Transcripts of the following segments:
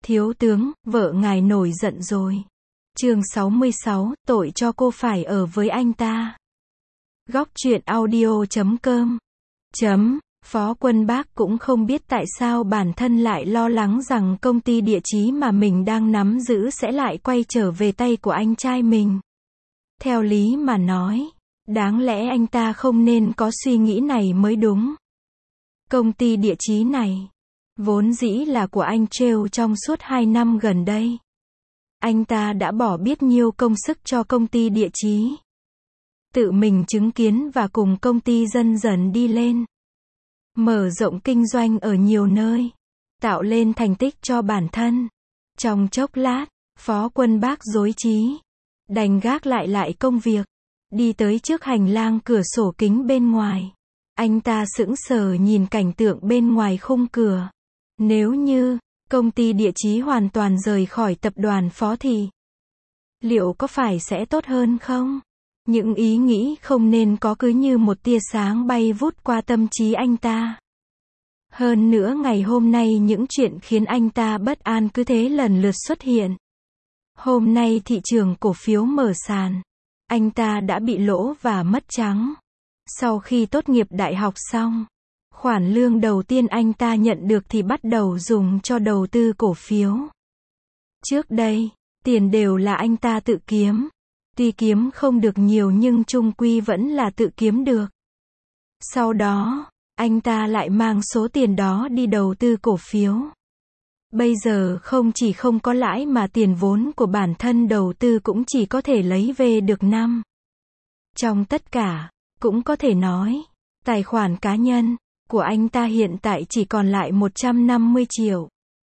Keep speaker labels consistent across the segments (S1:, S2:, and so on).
S1: Thiếu tướng, vợ ngài nổi giận rồi. Chương 66, tội cho cô phải ở với anh ta. Góc truyện audio.com. Phó Quân Bác cũng không biết tại sao bản thân lại lo lắng rằng công ty địa chí mà mình đang nắm giữ sẽ lại quay trở về tay của anh trai mình. Theo lý mà nói, đáng lẽ anh ta không nên có suy nghĩ này mới đúng. Công ty địa chí này vốn dĩ là của anh Trêu trong suốt 2 năm gần đây. Anh ta đã bỏ biết nhiêu công sức cho công ty địa chí. Tự mình chứng kiến và cùng công ty dần dần đi lên. Mở rộng kinh doanh ở nhiều nơi. Tạo lên thành tích cho bản thân. Trong chốc lát, Phó Quân Bác rối trí. Đành gác lại công việc. Đi tới trước hành lang cửa sổ kính bên ngoài. Anh ta sững sờ nhìn cảnh tượng bên ngoài khung cửa. Nếu như công ty địa chí hoàn toàn rời khỏi tập đoàn Phó thì liệu có phải sẽ tốt hơn không? Những ý nghĩ không nên có cứ như một tia sáng bay vút qua tâm trí anh ta. Hơn nữa ngày hôm nay những chuyện khiến anh ta bất an cứ thế lần lượt xuất hiện. Hôm nay thị trường cổ phiếu mở sàn. Anh ta đã bị lỗ và mất trắng. Sau khi tốt nghiệp đại học xong, khoản lương đầu tiên anh ta nhận được thì bắt đầu dùng cho đầu tư cổ phiếu. Trước đây, tiền đều là anh ta tự kiếm. Tuy kiếm không được nhiều nhưng chung quy vẫn là tự kiếm được. Sau đó, anh ta lại mang số tiền đó đi đầu tư cổ phiếu. Bây giờ không chỉ không có lãi mà tiền vốn của bản thân đầu tư cũng chỉ có thể lấy về được 5. Trong tất cả, cũng có thể nói, tài khoản cá nhân của anh ta hiện tại chỉ còn lại 150 triệu.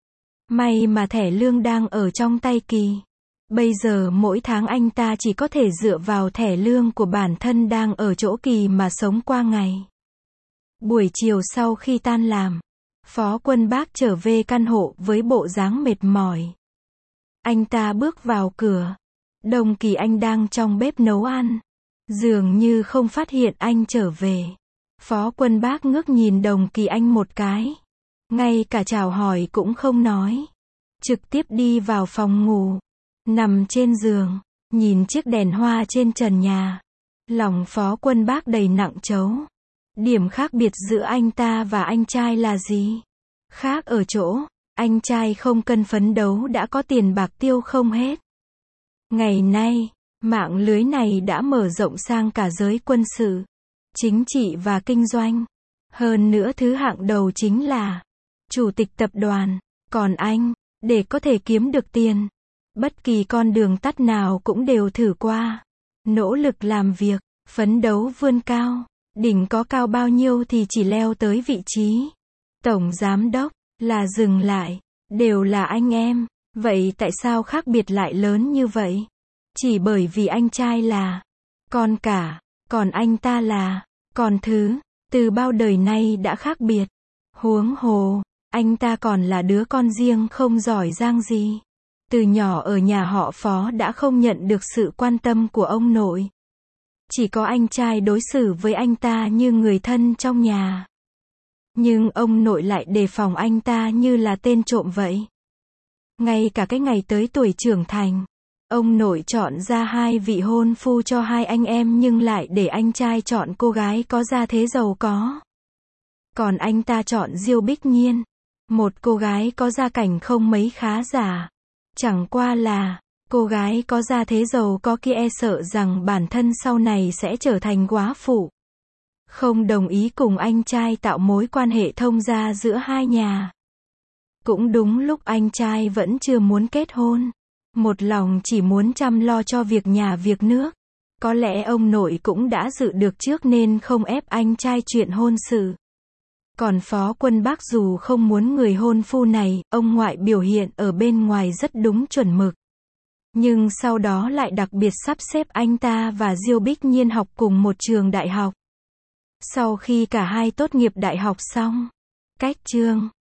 S1: May mà thẻ lương đang ở trong tay Kỳ. Bây giờ mỗi tháng anh ta chỉ có thể dựa vào thẻ lương của bản thân đang ở chỗ Kỳ mà sống qua ngày. Buổi chiều sau khi tan làm, Phó Quân Bác trở về căn hộ với bộ dáng mệt mỏi. Anh ta bước vào cửa. Đồng Kỳ Anh đang trong bếp nấu ăn. Dường như không phát hiện anh trở về. Phó Quân Bác ngước nhìn Đồng Kỳ Anh một cái. Ngay cả chào hỏi cũng không nói. Trực tiếp đi vào phòng ngủ. Nằm trên giường, nhìn chiếc đèn hoa trên trần nhà. Lòng Phó Quân Bác đầy nặng trấu. Điểm khác biệt giữa anh ta và anh trai là gì? Khác ở chỗ, anh trai không cần phấn đấu đã có tiền bạc tiêu không hết. Ngày nay, mạng lưới này đã mở rộng sang cả giới quân sự, chính trị và kinh doanh. Hơn nữa thứ hạng đầu chính là chủ tịch tập đoàn. Còn anh, để có thể kiếm được tiền, bất kỳ con đường tắt nào cũng đều thử qua. Nỗ lực làm việc, phấn đấu vươn cao. Đỉnh có cao bao nhiêu thì chỉ leo tới vị trí tổng giám đốc, là dừng lại. Đều là anh em. Vậy tại sao khác biệt lại lớn như vậy? Chỉ bởi vì anh trai là con cả, còn anh ta là con thứ. Từ bao đời nay đã khác biệt. Huống hồ, anh ta còn là đứa con riêng không giỏi giang gì. Từ nhỏ ở nhà họ Phó đã không nhận được sự quan tâm của ông nội. Chỉ có anh trai đối xử với anh ta như người thân trong nhà. Nhưng ông nội lại đề phòng anh ta như là tên trộm vậy. Ngay cả cái ngày tới tuổi trưởng thành, ông nội chọn ra 2 vị hôn phu cho 2 anh em nhưng lại để anh trai chọn cô gái có gia thế giàu có. Còn anh ta chọn Diêu Bích Nhiên, một cô gái có gia cảnh không mấy khá giả. Chẳng qua là cô gái có gia thế giàu có kia e sợ rằng bản thân sau này sẽ trở thành góa phụ. Không đồng ý cùng anh trai tạo mối quan hệ thông gia giữa hai nhà. Cũng đúng lúc anh trai vẫn chưa muốn kết hôn. Một lòng chỉ muốn chăm lo cho việc nhà việc nước. Có lẽ ông nội cũng đã dự được trước nên không ép anh trai chuyện hôn sự. Còn Phó Quân Bác dù không muốn người hôn phu này, ông ngoại biểu hiện ở bên ngoài rất đúng chuẩn mực. Nhưng sau đó lại đặc biệt sắp xếp anh ta và Diêu Bích Nhiên học cùng một trường đại học. Sau khi cả hai tốt nghiệp đại học xong, cách chương